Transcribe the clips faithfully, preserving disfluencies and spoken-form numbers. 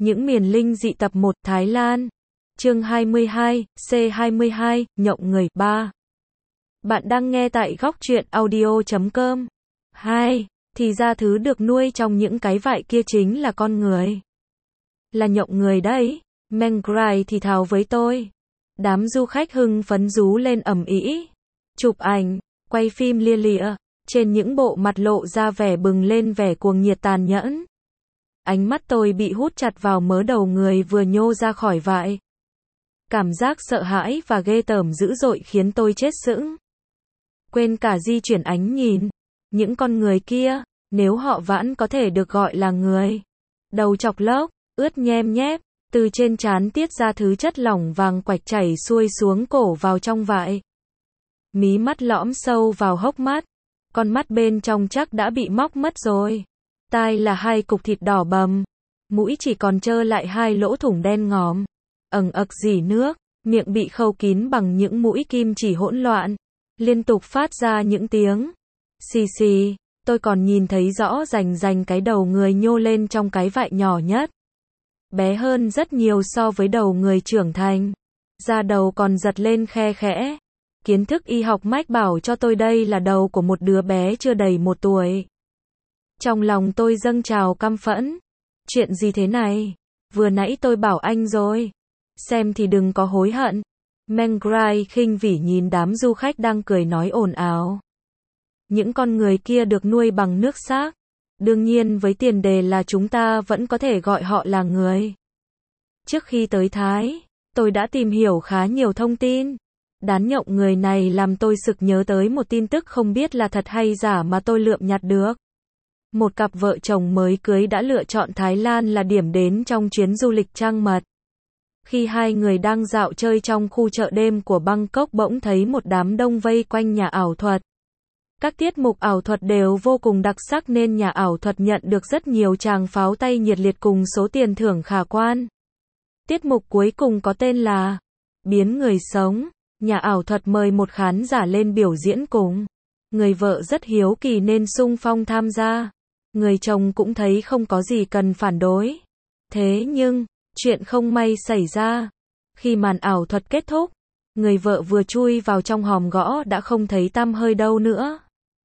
Những miền linh dị tập một Thái Lan. Chương hai mươi hai, C hai mươi hai, nhộng người, ba. Bạn đang nghe tại góc truyện audio chấm com. hai. Thì ra thứ được nuôi trong những cái vại kia chính là con người. Là nhộng người đấy. Mengrai thì thào với tôi. Đám du khách hưng phấn rú lên ầm ĩ. Chụp ảnh, quay phim lia lịa. Trên những bộ mặt lộ ra vẻ bừng lên vẻ cuồng nhiệt tàn nhẫn. Ánh mắt tôi bị hút chặt vào mớ đầu người vừa nhô ra khỏi vại. Cảm giác sợ hãi và ghê tởm dữ dội khiến tôi chết sững. Quên cả di chuyển ánh nhìn. Những con người kia, nếu họ vẫn có thể được gọi là người. Đầu chọc lốc, ướt nhem nhép, từ trên trán tiết ra thứ chất lỏng vàng quạch chảy xuôi xuống cổ vào trong vại. Mí mắt lõm sâu vào hốc mắt. Con mắt bên trong chắc đã bị móc mất rồi. Tai là hai cục thịt đỏ bầm. Mũi chỉ còn trơ lại hai lỗ thủng đen ngòm. Ầng ậc rỉ nước, miệng bị khâu kín bằng những mũi kim chỉ hỗn loạn. Liên tục phát ra những tiếng. Xì xì, tôi còn nhìn thấy rõ rành rành cái đầu người nhô lên trong cái vại nhỏ nhất. Bé hơn rất nhiều so với đầu người trưởng thành. Da đầu còn giật lên khe khẽ. Kiến thức y học mách bảo cho tôi đây là đầu của một đứa bé chưa đầy một tuổi. Trong lòng tôi dâng trào căm phẫn. Chuyện gì thế này? Vừa nãy tôi bảo anh rồi. Xem thì đừng có hối hận. Mengrai khinh bỉ nhìn đám du khách đang cười nói ồn ào. Những con người kia được nuôi bằng nước xác. Đương nhiên với tiền đề là chúng ta vẫn có thể gọi họ là người. Trước khi tới Thái, tôi đã tìm hiểu khá nhiều thông tin. Đám nhộng người này làm tôi sực nhớ tới một tin tức không biết là thật hay giả mà tôi lượm nhặt được. Một cặp vợ chồng mới cưới đã lựa chọn Thái Lan là điểm đến trong chuyến du lịch trăng mật. Khi hai người đang dạo chơi trong khu chợ đêm của Bangkok bỗng thấy một đám đông vây quanh nhà ảo thuật. Các tiết mục ảo thuật đều vô cùng đặc sắc nên nhà ảo thuật nhận được rất nhiều tràng pháo tay nhiệt liệt cùng số tiền thưởng khả quan. Tiết mục cuối cùng có tên là Biến người sống. Nhà ảo thuật mời một khán giả lên biểu diễn cùng. Người vợ rất hiếu kỳ nên xung phong tham gia. Người chồng cũng thấy không có gì cần phản đối. Thế nhưng, chuyện không may xảy ra. Khi màn ảo thuật kết thúc, người vợ vừa chui vào trong hòm gõ đã không thấy tăm hơi đâu nữa.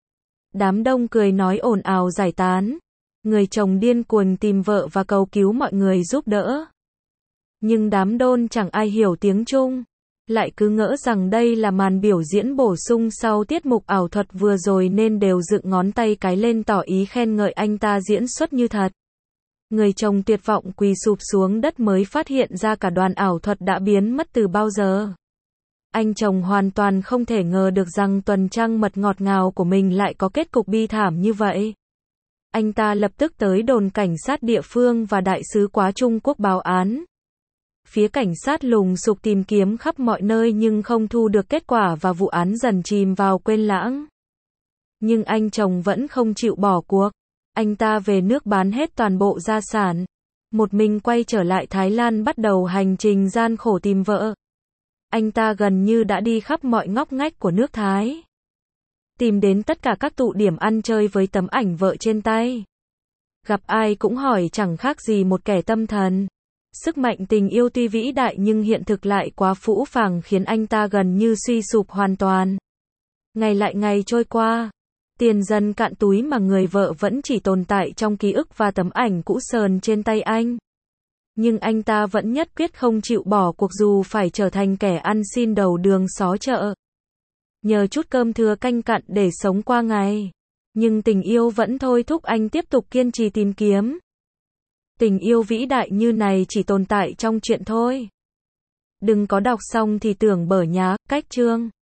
Đám đông cười nói ồn ào giải tán. Người chồng điên cuồng tìm vợ và cầu cứu mọi người giúp đỡ. Nhưng đám đôn chẳng ai hiểu tiếng Trung. Lại cứ ngỡ rằng đây là màn biểu diễn bổ sung sau tiết mục ảo thuật vừa rồi nên đều dựng ngón tay cái lên tỏ ý khen ngợi anh ta diễn xuất như thật. Người chồng tuyệt vọng quỳ sụp xuống đất mới phát hiện ra cả đoàn ảo thuật đã biến mất từ bao giờ. Anh chồng hoàn toàn không thể ngờ được rằng tuần trăng mật ngọt ngào của mình lại có kết cục bi thảm như vậy. Anh ta lập tức tới đồn cảnh sát địa phương và đại sứ quán Trung Quốc báo án. Phía cảnh sát lùng sục tìm kiếm khắp mọi nơi nhưng không thu được kết quả và vụ án dần chìm vào quên lãng. Nhưng anh chồng vẫn không chịu bỏ cuộc. Anh ta về nước bán hết toàn bộ gia sản. Một mình quay trở lại Thái Lan bắt đầu hành trình gian khổ tìm vợ. Anh ta gần như đã đi khắp mọi ngóc ngách của nước Thái. Tìm đến tất cả các tụ điểm ăn chơi với tấm ảnh vợ trên tay. Gặp ai cũng hỏi chẳng khác gì một kẻ tâm thần. Sức mạnh tình yêu tuy vĩ đại nhưng hiện thực lại quá phũ phàng khiến anh ta gần như suy sụp hoàn toàn. Ngày lại ngày trôi qua. Tiền dần cạn túi mà người vợ vẫn chỉ tồn tại trong ký ức và tấm ảnh cũ sờn trên tay anh. Nhưng anh ta vẫn nhất quyết không chịu bỏ cuộc dù phải trở thành kẻ ăn xin đầu đường xó chợ. Nhờ chút cơm thừa canh cặn để sống qua ngày. Nhưng tình yêu vẫn thôi thúc anh tiếp tục kiên trì tìm kiếm. Tình yêu vĩ đại như này chỉ tồn tại trong truyện thôi. Đừng có đọc xong thì tưởng bở nhá, cách chương.